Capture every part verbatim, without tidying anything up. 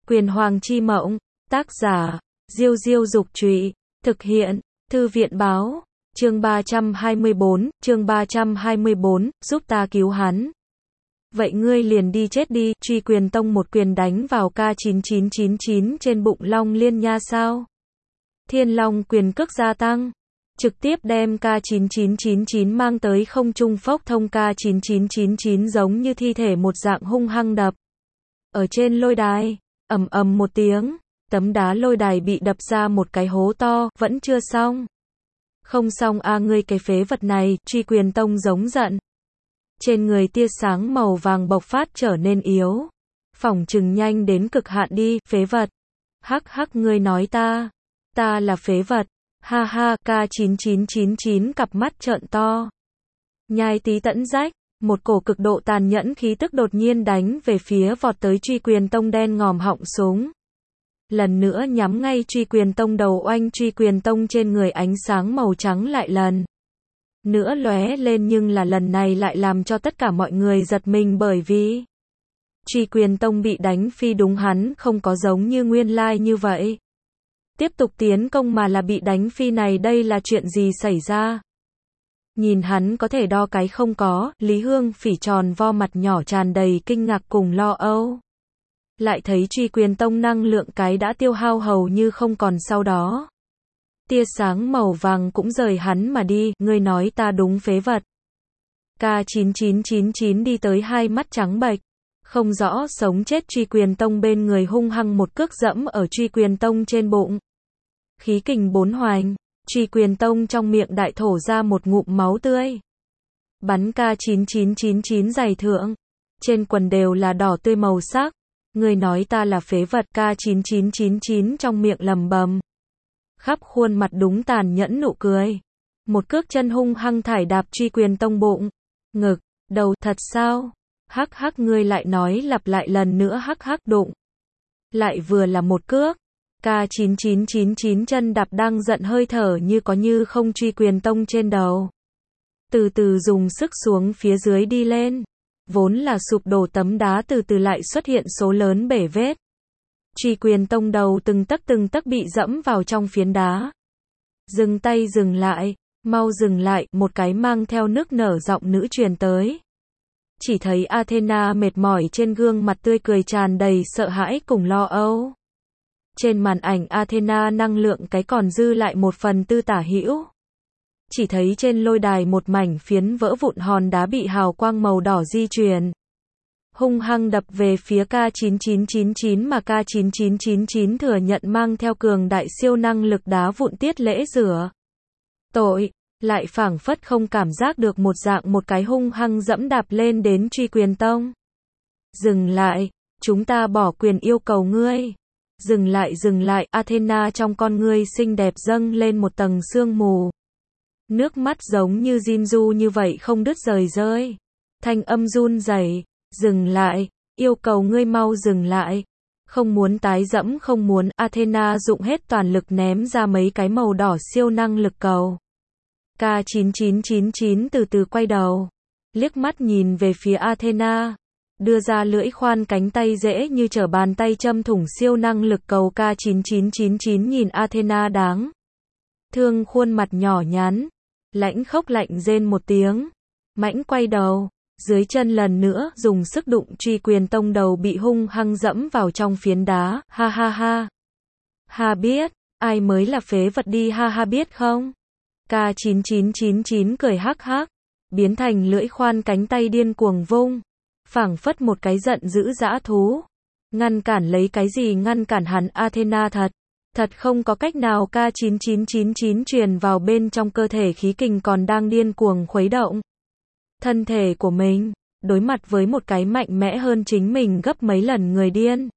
Quyền Hoàng chi mộng, tác giả, Diêu Diêu Dục Trụy, thực hiện, Thư viện Báo, chương ba trăm hai mươi bốn, chương ba trăm hai mươi bốn, giúp ta cứu hắn. Vậy ngươi liền đi chết đi, Truy Quyền Tông một quyền đánh vào K chín chín chín chín trên bụng Long Liên Nha sao? Thiên Long quyền cước gia tăng, trực tiếp đem K chín chín chín chín mang tới không trung phốc thông K chín chín chín chín giống như thi thể một dạng hung hăng đập. Ở trên lôi đài, ầm ầm một tiếng, tấm đá lôi đài bị đập ra một cái hố to, vẫn chưa xong. Không xong a à, ngươi cái phế vật này, Truy Quyền Tông giống giận. Trên người tia sáng màu vàng bộc phát trở nên yếu. Phỏng chừng nhanh đến cực hạn đi, phế vật. Hắc hắc ngươi nói ta, ta là phế vật. Ha ha, K chín chín chín chín cặp mắt trợn to. Nhai tí tẫn rách, một cổ cực độ tàn nhẫn khí tức đột nhiên đánh về phía vọt tới Truy Quyền Tông đen ngòm họng súng. Lần nữa nhắm ngay Truy Quyền Tông đầu oanh. Truy Quyền Tông trên người ánh sáng màu trắng lại lần nữa lóe lên, nhưng là lần này lại làm cho tất cả mọi người giật mình, bởi vì Truy Quyền Tông bị đánh phi đúng hắn không có giống như nguyên lai như vậy tiếp tục tiến công, mà là bị đánh phi. Này đây là chuyện gì xảy ra? Nhìn hắn có thể đo cái không có, Lý Hương Phỉ tròn vo mặt nhỏ tràn đầy kinh ngạc cùng lo âu. Lại thấy Truy Quyền Tông năng lượng cái đã tiêu hao hầu như không còn, sau đó tia sáng màu vàng cũng rời hắn mà đi. Ngươi nói ta đúng, phế vật. K chín chín chín chín đi tới hai mắt trắng bệch, không rõ sống chết. Truy Quyền Tông bên người hung hăng một cước dẫm ở Truy Quyền Tông trên bụng. Khí kình bốn hoành, Truy Quyền Tông trong miệng đại thổ ra một ngụm máu tươi. Bắn K chín chín chín chín giày thượng, trên quần đều là đỏ tươi màu sắc. Người nói ta là phế vật, K chín chín chín chín trong miệng lầm bầm. Khắp khuôn mặt đúng tàn nhẫn nụ cười. Một cước chân hung hăng thải đạp Truy Quyền Tông bụng, ngực, đầu. Thật sao? Hắc hắc ngươi lại nói lặp lại lần nữa. Hắc hắc đụng. Lại vừa là một cước. K chín chín chín chín chân đạp đang giận hơi thở như có như không Truy Quyền Tông trên đầu. Từ từ dùng sức xuống phía dưới đi lên. Vốn là sụp đổ tấm đá từ từ lại xuất hiện số lớn bể vết. Truy Quyền Tông đầu từng tấc từng tấc bị dẫm vào trong phiến đá. Dừng tay, dừng lại, mau dừng lại, một cái mang theo nước nở giọng nữ truyền tới. Chỉ thấy Athena mệt mỏi, trên gương mặt tươi cười tràn đầy sợ hãi cùng lo âu. Trên màn ảnh Athena năng lượng cái còn dư lại một phần tư tả hữu. Chỉ thấy trên lôi đài một mảnh phiến vỡ vụn hòn đá bị hào quang màu đỏ di chuyển, hung hăng đập về phía K chín chín chín chín, mà K chín chín chín chín thừa nhận mang theo cường đại siêu năng lực đá vụn tiết lễ rửa tội, lại phảng phất không cảm giác được một dạng, một cái hung hăng dẫm đạp lên đến Truy Quyền Tông. Dừng lại, chúng ta bỏ quyền yêu cầu ngươi. Dừng lại, dừng lại. Athena trong con ngươi xinh đẹp dâng lên một tầng sương mù. Nước mắt giống như Jinju như vậy không đứt rời rơi. Thanh âm run rẩy. Dừng lại, yêu cầu ngươi mau dừng lại. Không muốn tái dẫm, không muốn. Athena dụng hết toàn lực ném ra mấy cái màu đỏ siêu năng lực cầu. K chín chín chín chín từ từ quay đầu, liếc mắt nhìn về phía Athena, đưa ra lưỡi khoan cánh tay dễ như trở bàn tay châm thủng siêu năng lực cầu. K chín chín chín chín nhìn Athena đáng thương khuôn mặt nhỏ nhắn, lãnh khốc lạnh rên một tiếng, mãnh quay đầu, dưới chân lần nữa dùng sức đụng Truy Quyền Tông đầu bị hung hăng dẫm vào trong phiến đá. Ha ha ha. Ha biết, ai mới là phế vật đi, ha ha biết không? K chín chín chín chín cười hắc hắc, biến thành lưỡi khoan cánh tay điên cuồng vung, phảng phất một cái giận dữ dã thú. Ngăn cản lấy cái gì? Ngăn cản hắn? Athena thật, thật không có cách nào. K chín chín chín chín truyền vào bên trong cơ thể khí kình còn đang điên cuồng khuấy động thân thể của mình, đối mặt với một cái mạnh mẽ hơn chính mình gấp mấy lần người điên.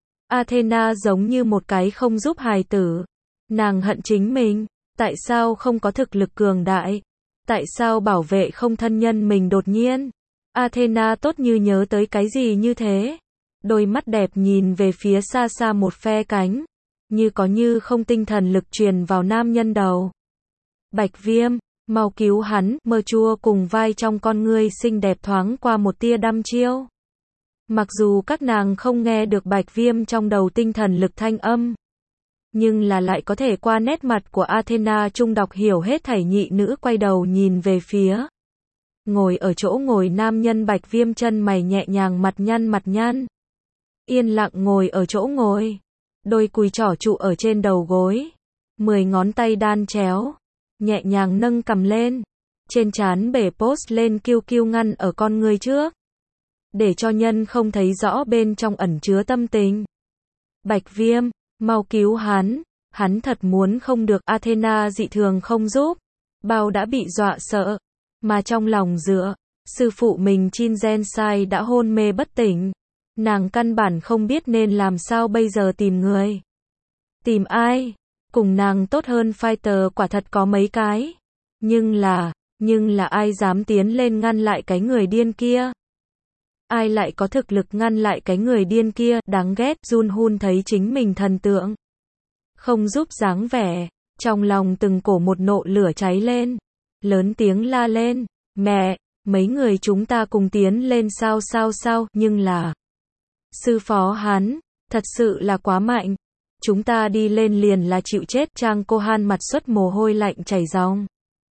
Athena giống như một cái không giúp hài tử. Nàng hận chính mình, tại sao không có thực lực cường đại? Tại sao bảo vệ không thân nhân mình? Đột nhiên, Athena tốt như nhớ tới cái gì như thế. Đôi mắt đẹp nhìn về phía xa xa một phe cánh, như có như không tinh thần lực truyền vào nam nhân đầu. Bạch Viêm, mau cứu hắn. Mơ chua cùng vai trong con ngươi xinh đẹp thoáng qua một tia đăm chiêu. Mặc dù các nàng không nghe được Bạch Viêm trong đầu tinh thần lực thanh âm, nhưng là lại có thể qua nét mặt của Athena trung đọc hiểu hết thảy. Nhị nữ quay đầu nhìn về phía ngồi ở chỗ ngồi nam nhân. Bạch Viêm chân mày nhẹ nhàng, mặt nhăn mặt nhăn, yên lặng ngồi ở chỗ ngồi, đôi cùi trỏ trụ ở trên đầu gối, mười ngón tay đan chéo, nhẹ nhàng nâng cằm lên, trên trán bể post lên kiêu kiêu ngăn ở con ngươi trước, để cho nhân không thấy rõ bên trong ẩn chứa tâm tình. Bạch Viêm, mau cứu hắn, hắn thật muốn không được. Athena dị thường không giúp, bao đã bị dọa sợ, mà trong lòng dựa, sư phụ mình Chinzensai đã hôn mê bất tỉnh, nàng căn bản không biết nên làm sao bây giờ. Tìm người. Tìm ai? Cùng nàng tốt hơn fighter quả thật có mấy cái, nhưng là, nhưng là ai dám tiến lên ngăn lại cái người điên kia? Ai lại có thực lực ngăn lại cái người điên kia? Đáng ghét. Jun-hun thấy chính mình thần tượng không giúp dáng vẻ, trong lòng từng cổ một nộ lửa cháy lên, lớn tiếng la lên, mẹ, mấy người chúng ta cùng tiến lên sao sao sao, nhưng là sư phó hắn, thật sự là quá mạnh, chúng ta đi lên liền là chịu chết. Trang Cô Han mặt xuất mồ hôi lạnh chảy ròng,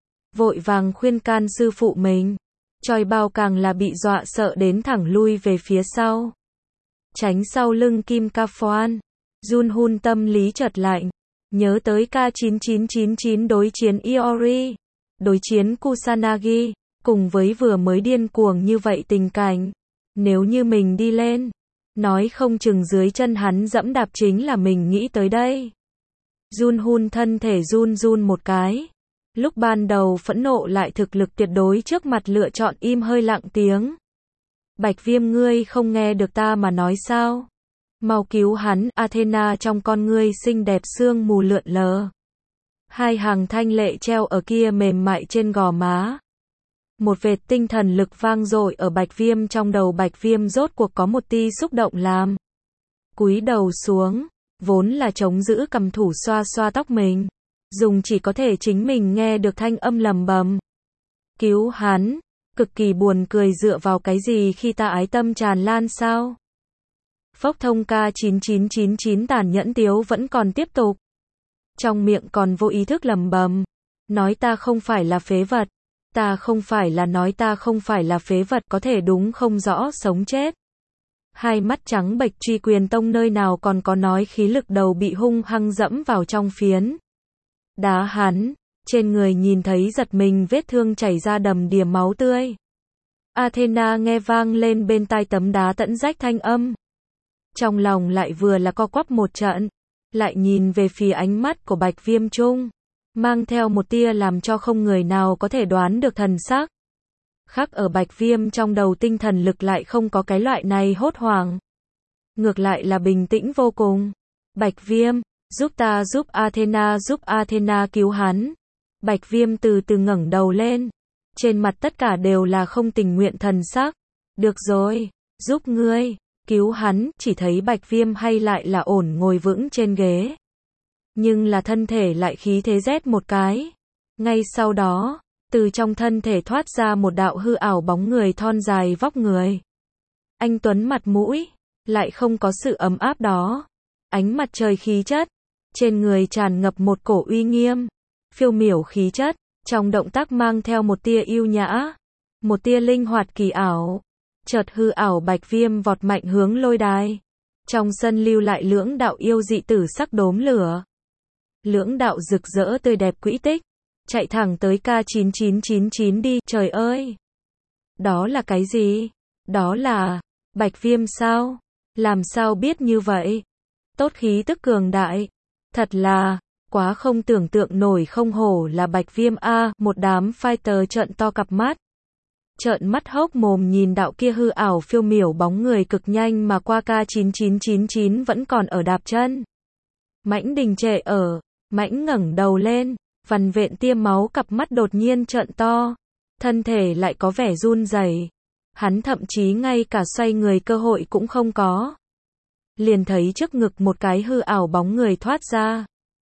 vội vàng khuyên can sư phụ mình. Choi Bao càng là bị dọa sợ đến thẳng lui về phía sau, tránh sau lưng Kim Ka Phoan. Jun-hun tâm lý chợt lạnh, nhớ tới K chín chín chín chín đối chiến Iori, đối chiến Kusanagi, cùng với vừa mới điên cuồng như vậy tình cảnh, nếu như mình đi lên, nói không chừng dưới chân hắn dẫm đạp chính là mình. Nghĩ tới đây, Jun-hun thân thể run run một cái. Lúc ban đầu phẫn nộ lại thực lực tuyệt đối trước mặt lựa chọn im hơi lặng tiếng. Bạch Viêm, ngươi không nghe được ta mà nói sao? Mau cứu hắn. Athena trong con ngươi xinh đẹp sương mù lượn lờ, hai hàng thanh lệ treo ở kia mềm mại trên gò má. Một vệt tinh thần lực vang dội ở Bạch Viêm trong đầu. Bạch Viêm rốt cuộc có một tia xúc động làm cúi đầu xuống, vốn là chống giữ cầm thủ xoa xoa tóc mình, dùng chỉ có thể chính mình nghe được thanh âm lầm bầm. Cứu hắn, cực kỳ buồn cười. Dựa vào cái gì khi ta ái tâm tràn lan sao? Phốc thông. K chín chín chín chín tàn nhẫn tiếu vẫn còn tiếp tục, trong miệng còn vô ý thức lầm bầm, nói ta không phải là phế vật, ta không phải là nói ta không phải là phế vật, có thể đúng không rõ sống chết. Hai mắt trắng bệch. Truy Quyền Tông nơi nào còn có nói khí lực, đầu bị hung hăng dẫm vào trong phiến đá hắn, trên người nhìn thấy giật mình, vết thương chảy ra đầm đìa máu tươi. Athena nghe vang lên bên tai tấm đá tận rách thanh âm, trong lòng lại vừa là co quắp một trận, lại nhìn về phía ánh mắt của Bạch Viêm trung, mang theo một tia làm cho không người nào có thể đoán được thần sắc. Khắc ở Bạch Viêm trong đầu tinh thần lực lại không có cái loại này hốt hoảng, ngược lại là bình tĩnh vô cùng. Bạch Viêm, giúp ta, giúp Athena, giúp Athena cứu hắn. Bạch Viêm từ từ ngẩng đầu lên, trên mặt tất cả đều là không tình nguyện thần sắc. Được rồi, giúp ngươi, cứu hắn. Chỉ thấy Bạch Viêm hay lại là ổn ngồi vững trên ghế, nhưng là thân thể lại khí thế rét một cái. Ngay sau đó, từ trong thân thể thoát ra một đạo hư ảo bóng người thon dài vóc người. Anh tuấn mặt mũi, lại không có sự ấm áp đó. Ánh mặt trời khí chất, trên người tràn ngập một cổ uy nghiêm, phiêu miểu khí chất, trong động tác mang theo một tia yêu nhã, một tia linh hoạt kỳ ảo. Chợt hư ảo Bạch Viêm vọt mạnh hướng lôi đài. Trong sân lưu lại lưỡng đạo yêu dị tử sắc đốm lửa. Lưỡng đạo rực rỡ tươi đẹp quỹ tích, chạy thẳng tới K chín chín chín chín đi. Trời ơi! Đó là cái gì? Đó là Bạch Viêm sao? Làm sao biết như vậy? Tốt khí tức cường đại. Thật là quá không tưởng tượng nổi, không hổ là Bạch Viêm a. Một đám fighter trợn to cặp mắt, trợn mắt hốc mồm nhìn đạo kia hư ảo phiêu miểu bóng người cực nhanh mà qua. K chín chín chín chín vẫn còn ở đạp chân. Mãnh đình trệ ở, Mãnh ngẩng đầu lên, vằn vện tia máu, cặp mắt đột nhiên trợn to, thân thể lại có vẻ run rẩy. Hắn thậm chí ngay cả xoay người cơ hội cũng không có. Liền thấy trước ngực một cái hư ảo bóng người thoát ra.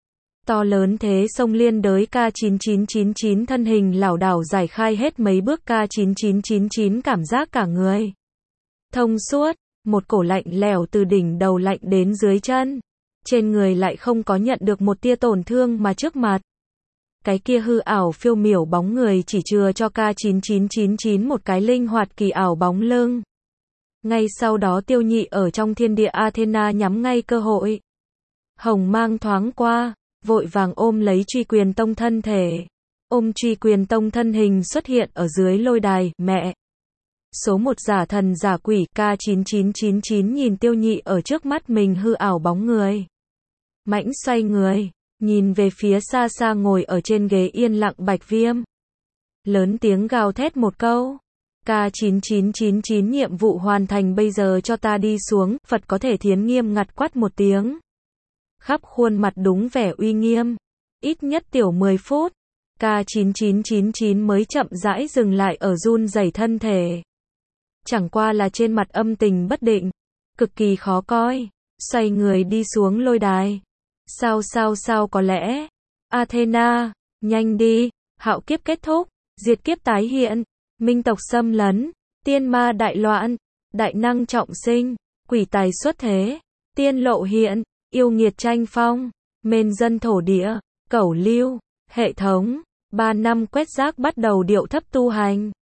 To lớn thế sông liên đới. K chín chín chín chín thân hình lảo đảo giải khai hết mấy bước. K chín chín chín chín cảm giác cả người thông suốt, một cổ lạnh lẽo từ đỉnh đầu lạnh đến dưới chân. Trên người lại không có nhận được một tia tổn thương mà trước mặt. Cái kia hư ảo phiêu miểu bóng người chỉ chừa cho K chín chín chín chín một cái linh hoạt kỳ ảo bóng lưng. Ngay sau đó Tiêu Nhị ở trong thiên địa Athena nhắm ngay cơ hội. Hồng mang thoáng qua, vội vàng ôm lấy Truy Quyền Tông thân thể. Ôm Truy Quyền Tông thân hình xuất hiện ở dưới lôi đài, mẹ. Số một giả thần giả quỷ K chín chín chín chín nhìn Tiêu Nhị ở trước mắt mình hư ảo bóng người. Mãnh xoay người, nhìn về phía xa xa ngồi ở trên ghế yên lặng Bạch Viêm. Lớn tiếng gào thét một câu. K chín chín chín chín nhiệm vụ hoàn thành, bây giờ cho ta đi xuống, Phật có thể thiến nghiêm ngặt quát một tiếng. Khắp khuôn mặt đúng vẻ uy nghiêm. Ít nhất tiểu mười phút. K chín chín chín chín mới chậm rãi dừng lại ở run rẩy thân thể. Chẳng qua là trên mặt âm tình bất định. Cực kỳ khó coi. Xoay người đi xuống lôi đài. Sao sao sao có lẽ. Athena, nhanh đi. Hạo kiếp kết thúc. Diệt kiếp tái hiện. Minh tộc xâm lấn. Tiên ma đại loạn. Đại năng trọng sinh. Quỷ tài xuất thế. Tiên lộ hiện. Yêu nghiệt tranh phong. Mên dân thổ địa. Cẩu lưu. Hệ thống. Ba năm quét rác bắt đầu điệu thấp tu hành.